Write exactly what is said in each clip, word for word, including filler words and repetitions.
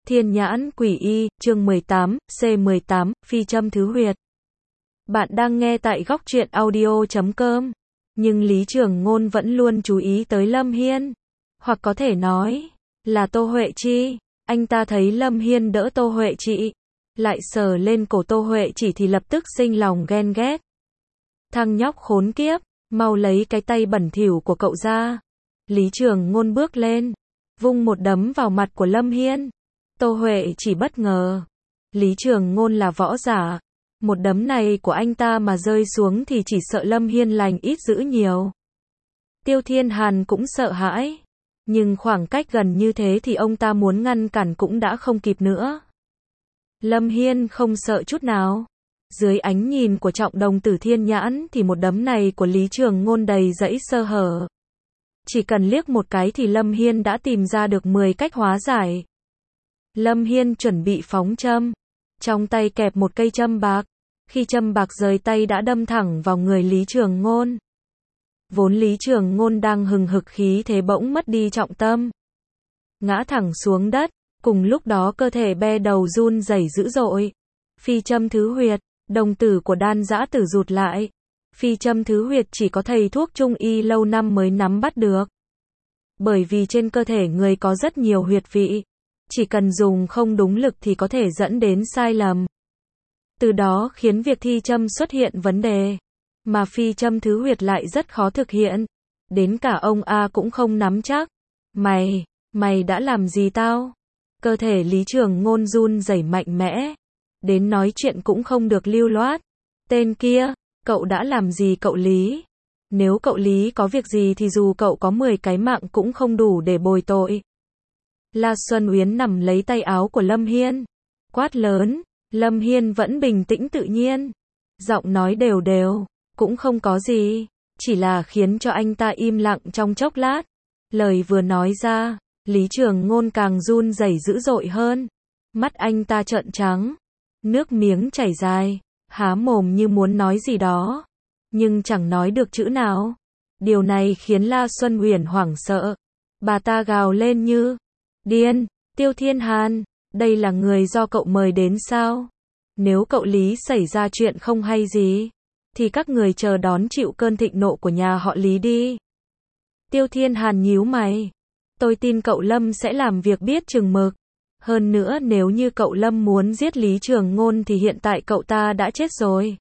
Thiên nhãn quỷ y, chương mười tám, C mười tám, phi châm thứ huyệt. Bạn đang nghe tại góc truyện audio chấm com. Nhưng Lý Trường Ngôn vẫn luôn chú ý tới Lâm Hiên. Hoặc có thể nói, là Tô Huệ Chi. Anh ta thấy Lâm Hiên đỡ Tô Huệ Chi, lại sờ lên cổ Tô Huệ Chỉ thì lập tức sinh lòng ghen ghét. Thằng nhóc khốn kiếp, mau lấy cái tay bẩn thỉu của cậu ra. Lý Trường Ngôn bước lên, vung một đấm vào mặt của Lâm Hiên. Tô Huệ Chỉ bất ngờ. Lý Trường Ngôn là võ giả. Một đấm này của anh ta mà rơi xuống thì chỉ sợ Lâm Hiên lành ít dữ nhiều. Tiêu Thiên Hàn cũng sợ hãi. Nhưng khoảng cách gần như thế thì ông ta muốn ngăn cản cũng đã không kịp nữa. Lâm Hiên không sợ chút nào. Dưới ánh nhìn của trọng đồng tử thiên nhãn thì một đấm này của Lý Trường Ngôn đầy dẫy sơ hở. Chỉ cần liếc một cái thì Lâm Hiên đã tìm ra được mười cách hóa giải. Lâm Hiên chuẩn bị phóng châm. Trong tay kẹp một cây châm bạc. Khi châm bạc rời tay đã đâm thẳng vào người Lý Trường Ngôn. Vốn Lý Trường Ngôn đang hừng hực khí thế bỗng mất đi trọng tâm. Ngã thẳng xuống đất. Cùng lúc đó cơ thể be đầu run rẩy dữ dội. Phi châm thứ huyệt. Đồng tử của Đan Dã Tử rụt lại. Phi châm thứ huyệt chỉ có thầy thuốc trung y lâu năm mới nắm bắt được. Bởi vì trên cơ thể người có rất nhiều huyệt vị. Chỉ cần dùng không đúng lực thì có thể dẫn đến sai lầm. Từ đó khiến việc thi châm xuất hiện vấn đề. Mà phi châm thứ huyệt lại rất khó thực hiện. Đến cả ông A cũng không nắm chắc. Mày, mày đã làm gì tao? Cơ thể Lý Trường Ngôn run rẩy mạnh mẽ. Đến nói chuyện cũng không được lưu loát. Tên kia, cậu đã làm gì cậu Lý? Nếu cậu Lý có việc gì thì dù cậu có mười cái mạng cũng không đủ để bồi tội. La Xuân Uyến nằm lấy tay áo của Lâm Hiên. Quát lớn. Lâm Hiên vẫn bình tĩnh tự nhiên. Giọng nói đều đều. Cũng không có gì. Chỉ là khiến cho anh ta im lặng trong chốc lát. Lời vừa nói ra, Lý Trường Ngôn càng run rẩy dữ dội hơn. Mắt anh ta trợn trắng. Nước miếng chảy dài. Há mồm như muốn nói gì đó. Nhưng chẳng nói được chữ nào. Điều này khiến La Xuân Uyển hoảng sợ. Bà ta gào lên như điên. Tiêu Thiên Hàn, đây là người do cậu mời đến sao? Nếu cậu Lý xảy ra chuyện không hay gì, thì các người chờ đón chịu cơn thịnh nộ của nhà họ Lý đi. Tiêu Thiên Hàn nhíu mày. Tôi tin cậu Lâm sẽ làm việc biết chừng mực. Hơn nữa nếu như cậu Lâm muốn giết Lý Trường Ngôn thì hiện tại cậu ta đã chết rồi.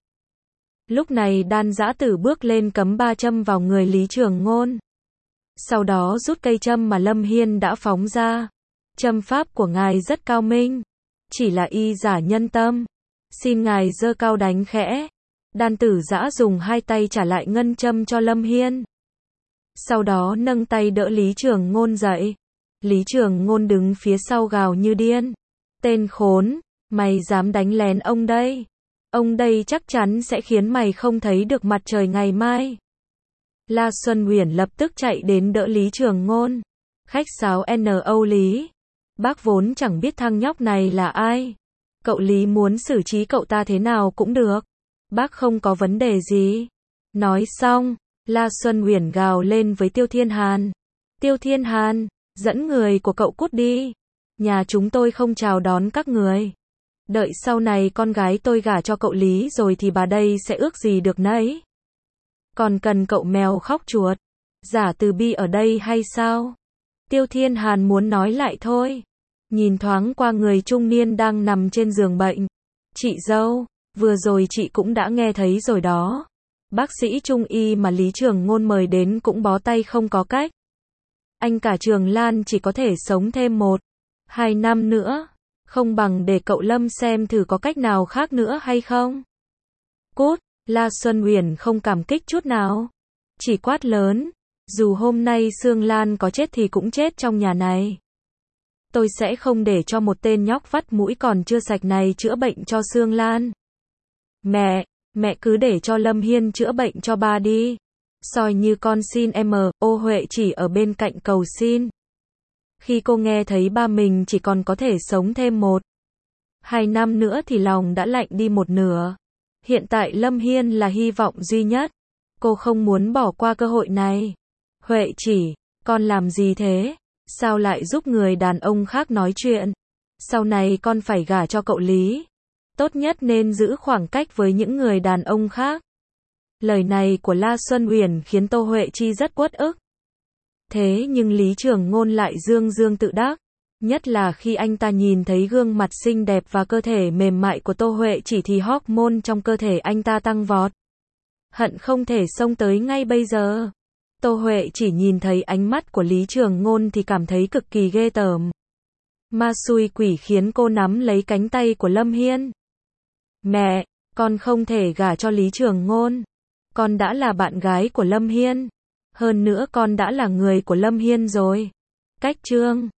Lúc này Đan Dã Tử bước lên cắm ba châm vào người Lý Trường Ngôn. Sau đó rút cây châm mà Lâm Hiên đã phóng ra. Châm pháp của ngài rất cao minh. Chỉ là y giả nhân tâm. Xin ngài giơ cao đánh khẽ. Đan Tử Dã dùng hai tay trả lại ngân châm cho Lâm Hiên. Sau đó nâng tay đỡ Lý Trường Ngôn dậy. Lý Trường Ngôn đứng phía sau gào như điên. Tên khốn, mày dám đánh lén ông đây. Ông đây chắc chắn sẽ khiến mày không thấy được mặt trời ngày mai. La Xuân Uyển lập tức chạy đến đỡ Lý Trường Ngôn. Khách sáo N O Lý. Bác vốn chẳng biết thằng nhóc này là ai. Cậu Lý muốn xử trí cậu ta thế nào cũng được. Bác không có vấn đề gì. Nói xong, La Xuân Uyển gào lên với Tiêu Thiên Hàn. Tiêu Thiên Hàn, dẫn người của cậu cút đi. Nhà chúng tôi không chào đón các người. Đợi sau này con gái tôi gả cho cậu Lý rồi thì bà đây sẽ ước gì được nấy. Còn cần cậu mèo khóc chuột. Giả Từ Bi ở đây hay sao? Tiêu Thiên Hàn muốn nói lại thôi. Nhìn thoáng qua người trung niên đang nằm trên giường bệnh. Chị dâu, vừa rồi chị cũng đã nghe thấy rồi đó. Bác sĩ trung y mà Lý Trường Ngôn mời đến cũng bó tay không có cách. Anh cả Trường Lan chỉ có thể sống thêm một, hai năm nữa. Không bằng để cậu Lâm xem thử có cách nào khác nữa hay không. Cút, La Xuân Uyển không cảm kích chút nào. Chỉ quát lớn. Dù hôm nay Sương Lan có chết thì cũng chết trong nhà này. Tôi sẽ không để cho một tên nhóc vắt mũi còn chưa sạch này chữa bệnh cho Sương Lan. Mẹ, mẹ cứ để cho Lâm Hiên chữa bệnh cho ba đi. Soi như con xin em, Ô Huệ Chỉ ở bên cạnh cầu xin. Khi cô nghe thấy ba mình chỉ còn có thể sống thêm một, hai năm nữa thì lòng đã lạnh đi một nửa. Hiện tại Lâm Hiên là hy vọng duy nhất. Cô không muốn bỏ qua cơ hội này. Huệ Chỉ, con làm gì thế? Sao lại giúp người đàn ông khác nói chuyện? Sau này con phải gả cho cậu Lý. Tốt nhất nên giữ khoảng cách với những người đàn ông khác. Lời này của La Xuân Uyển khiến Tô Huệ Chi rất uất ức. Thế nhưng Lý Trường Ngôn lại dương dương tự đắc. Nhất là khi anh ta nhìn thấy gương mặt xinh đẹp và cơ thể mềm mại của Tô Huệ Chỉ thì hormone trong cơ thể anh ta tăng vọt. Hận không thể xông tới ngay bây giờ. Tô Huệ Chỉ nhìn thấy ánh mắt của Lý Trường Ngôn thì cảm thấy cực kỳ ghê tởm. Ma xui quỷ khiến cô nắm lấy cánh tay của Lâm Hiên. Mẹ, con không thể gả cho Lý Trường Ngôn. Con đã là bạn gái của Lâm Hiên. Hơn nữa con đã là người của Lâm Hiên rồi. Cách chương